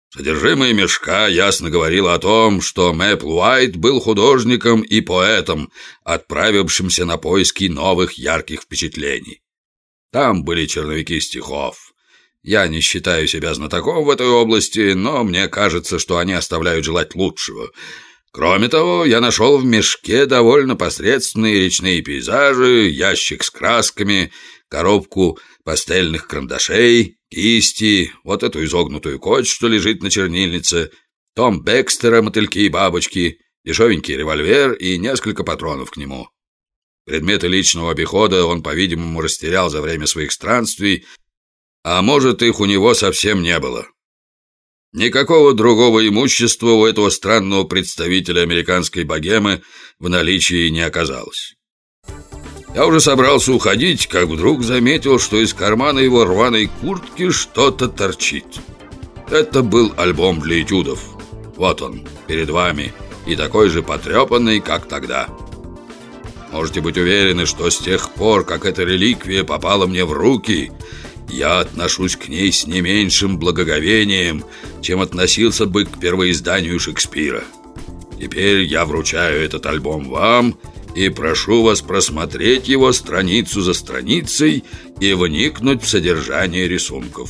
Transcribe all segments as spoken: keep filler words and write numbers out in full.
Содержимое мешка ясно говорило о том, что Мэпл Уайт был художником и поэтом, отправившимся на поиски новых ярких впечатлений. Там были черновики стихов. Я не считаю себя знатоком в этой области, но мне кажется, что они оставляют желать лучшего. Кроме того, я нашел в мешке довольно посредственные речные пейзажи, ящик с красками, коробку пастельных карандашей, кисти, вот эту изогнутую кость, что лежит на чернильнице, том Бекстера «Мотыльки и бабочки», дешевенький револьвер и несколько патронов к нему. Предметы личного обихода он, по-видимому, растерял за время своих странствий, а может, их у него совсем не было. Никакого другого имущества у этого странного представителя американской богемы в наличии не оказалось. Я уже собрался уходить, как вдруг заметил, что из кармана его рваной куртки что-то торчит. Это был альбом для этюдов. Вот он, перед вами, и такой же потрепанный, как тогда. Можете быть уверены, что с тех пор, как эта реликвия попала мне в руки, я отношусь к ней с не меньшим благоговением, чем относился бы к первоизданию Шекспира. Теперь я вручаю этот альбом вам и прошу вас просмотреть его страницу за страницей и вникнуть в содержание рисунков.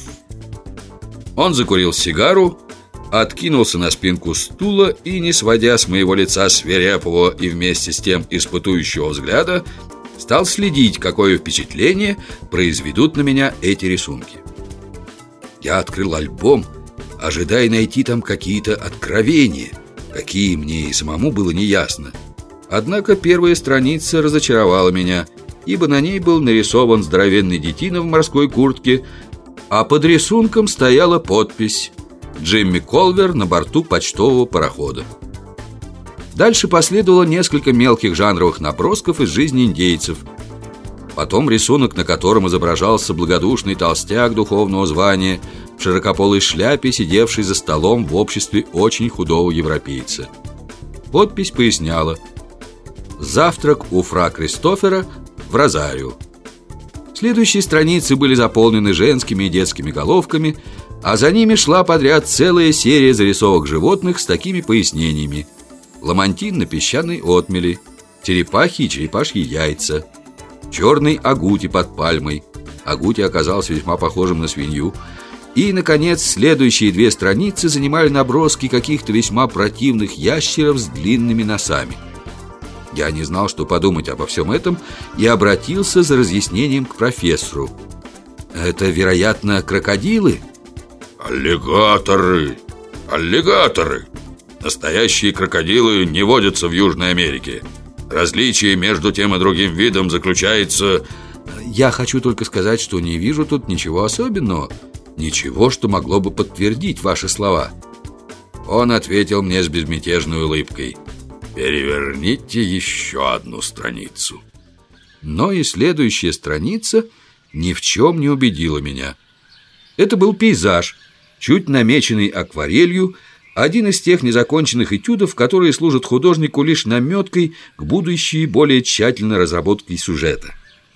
Он закурил сигару, откинулся на спинку стула и, не сводя с моего лица свирепого и вместе с тем испытующего взгляда, стал следить, какое впечатление произведут на меня эти рисунки. Я открыл альбом, ожидая найти там какие-то откровения, какие мне и самому было неясно. Однако первая страница разочаровала меня, ибо на ней был нарисован здоровенный детина в морской куртке, а под рисунком стояла подпись «Джимми Колвер на борту почтового парохода». Дальше последовало несколько мелких жанровых набросков из жизни индейцев. Потом рисунок, на котором изображался благодушный толстяк духовного звания в широкополой шляпе, сидевший за столом в обществе очень худого европейца. Подпись поясняла: «Завтрак у фра Кристофера в Розарио». Следующие страницы были заполнены женскими и детскими головками, а за ними шла подряд целая серия зарисовок животных с такими пояснениями: ламантин на песчаной отмели, черепахи и черепашьи яйца, черный агути под пальмой. Агути оказался весьма похожим на свинью. И, наконец, следующие две страницы занимали наброски каких-то весьма противных ящеров с длинными носами. Я не знал, что подумать обо всем этом, и обратился за разъяснением к профессору. «Это, вероятно, крокодилы?» «Аллигаторы! Аллигаторы! Настоящие крокодилы не водятся в Южной Америке. Различие между тем и другим видом заключается...» «Я хочу только сказать, что не вижу тут ничего особенного, ничего, что могло бы подтвердить ваши слова». Он ответил мне с безмятежной улыбкой: «Переверните еще одну страницу». Но и следующая страница ни в чем не убедила меня. Это был пейзаж, чуть намеченный акварелью, один из тех незаконченных этюдов, которые служат художнику лишь наметкой к будущей более тщательной разработке сюжета.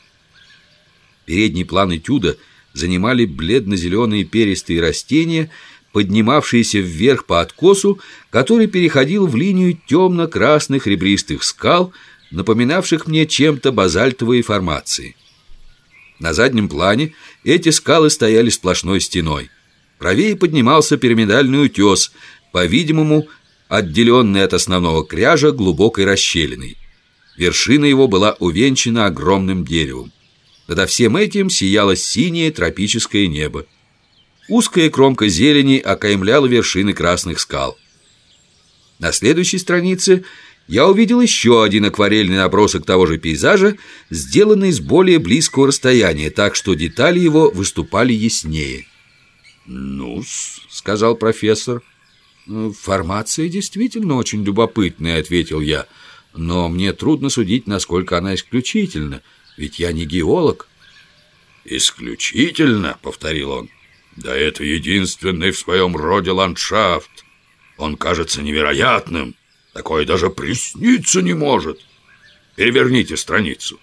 Передний план этюда занимали бледно-зеленые перистые растения, поднимавшиеся вверх по откосу, который переходил в линию темно-красных ребристых скал, напоминавших мне чем-то базальтовые формации. На заднем плане эти скалы стояли сплошной стеной. Правее поднимался пирамидальный утес, по-видимому, отделенный от основного кряжа глубокой расщелиной. Вершина его была увенчана огромным деревом. Над всем этим сияло синее тропическое небо. Узкая кромка зелени окаймляла вершины красных скал. На следующей странице я увидел еще один акварельный набросок того же пейзажа, сделанный с более близкого расстояния, так что детали его выступали яснее. «Ну-с», — сказал профессор. «Формация действительно очень любопытная», — ответил я. «Но мне трудно судить, насколько она исключительна, ведь я не геолог». «Исключительно», — повторил он. «Да это единственный в своем роде ландшафт. Он кажется невероятным. Такое даже присниться не может. Переверните страницу».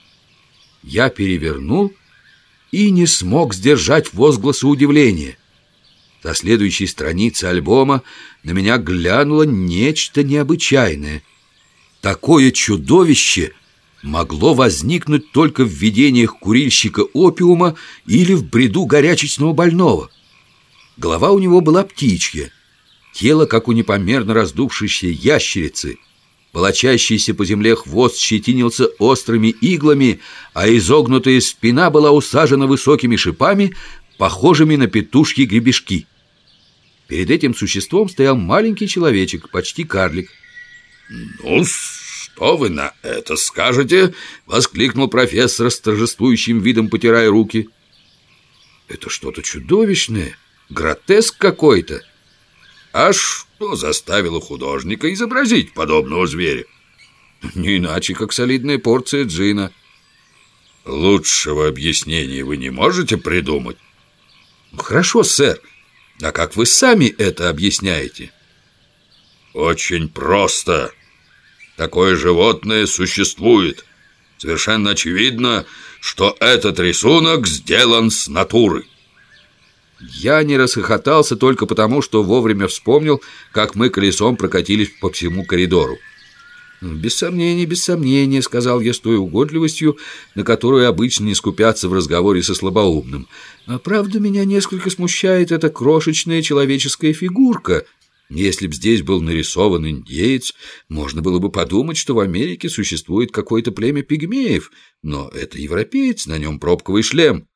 Я перевернул и не смог сдержать возгласа удивления. Со следующей страницы альбома на меня глянуло нечто необычайное. Такое чудовище могло возникнуть только в видениях курильщика опиума или в бреду горячечного больного. Голова у него была птичья, тело, как у непомерно раздувшейся ящерицы. Волочащийся по земле хвост щетинился острыми иглами, а изогнутая спина была усажена высокими шипами, похожими на петушьи гребешки. Перед этим существом стоял маленький человечек, почти карлик. «Ну, что вы на это скажете?» — воскликнул профессор с торжествующим видом, потирая руки. «Это что-то чудовищное, гротеск какой-то». «А что заставило художника изобразить подобного зверя?» «Не иначе, как солидная порция джина». «Лучшего объяснения вы не можете придумать?» «Хорошо, сэр. А как вы сами это объясняете?» «Очень просто. Такое животное существует. Совершенно очевидно, что этот рисунок сделан с натуры». Я не расхохотался только потому, что вовремя вспомнил, как мы колесом прокатились по всему коридору. «Без сомнений, без сомнений», — сказал я с той угодливостью, на которую обычно не скупятся в разговоре со слабоумным. «А правда, меня несколько смущает эта крошечная человеческая фигурка. Если б здесь был нарисован индеец, можно было бы подумать, что в Америке существует какое-то племя пигмеев, но это европеец, на нем пробковый шлем».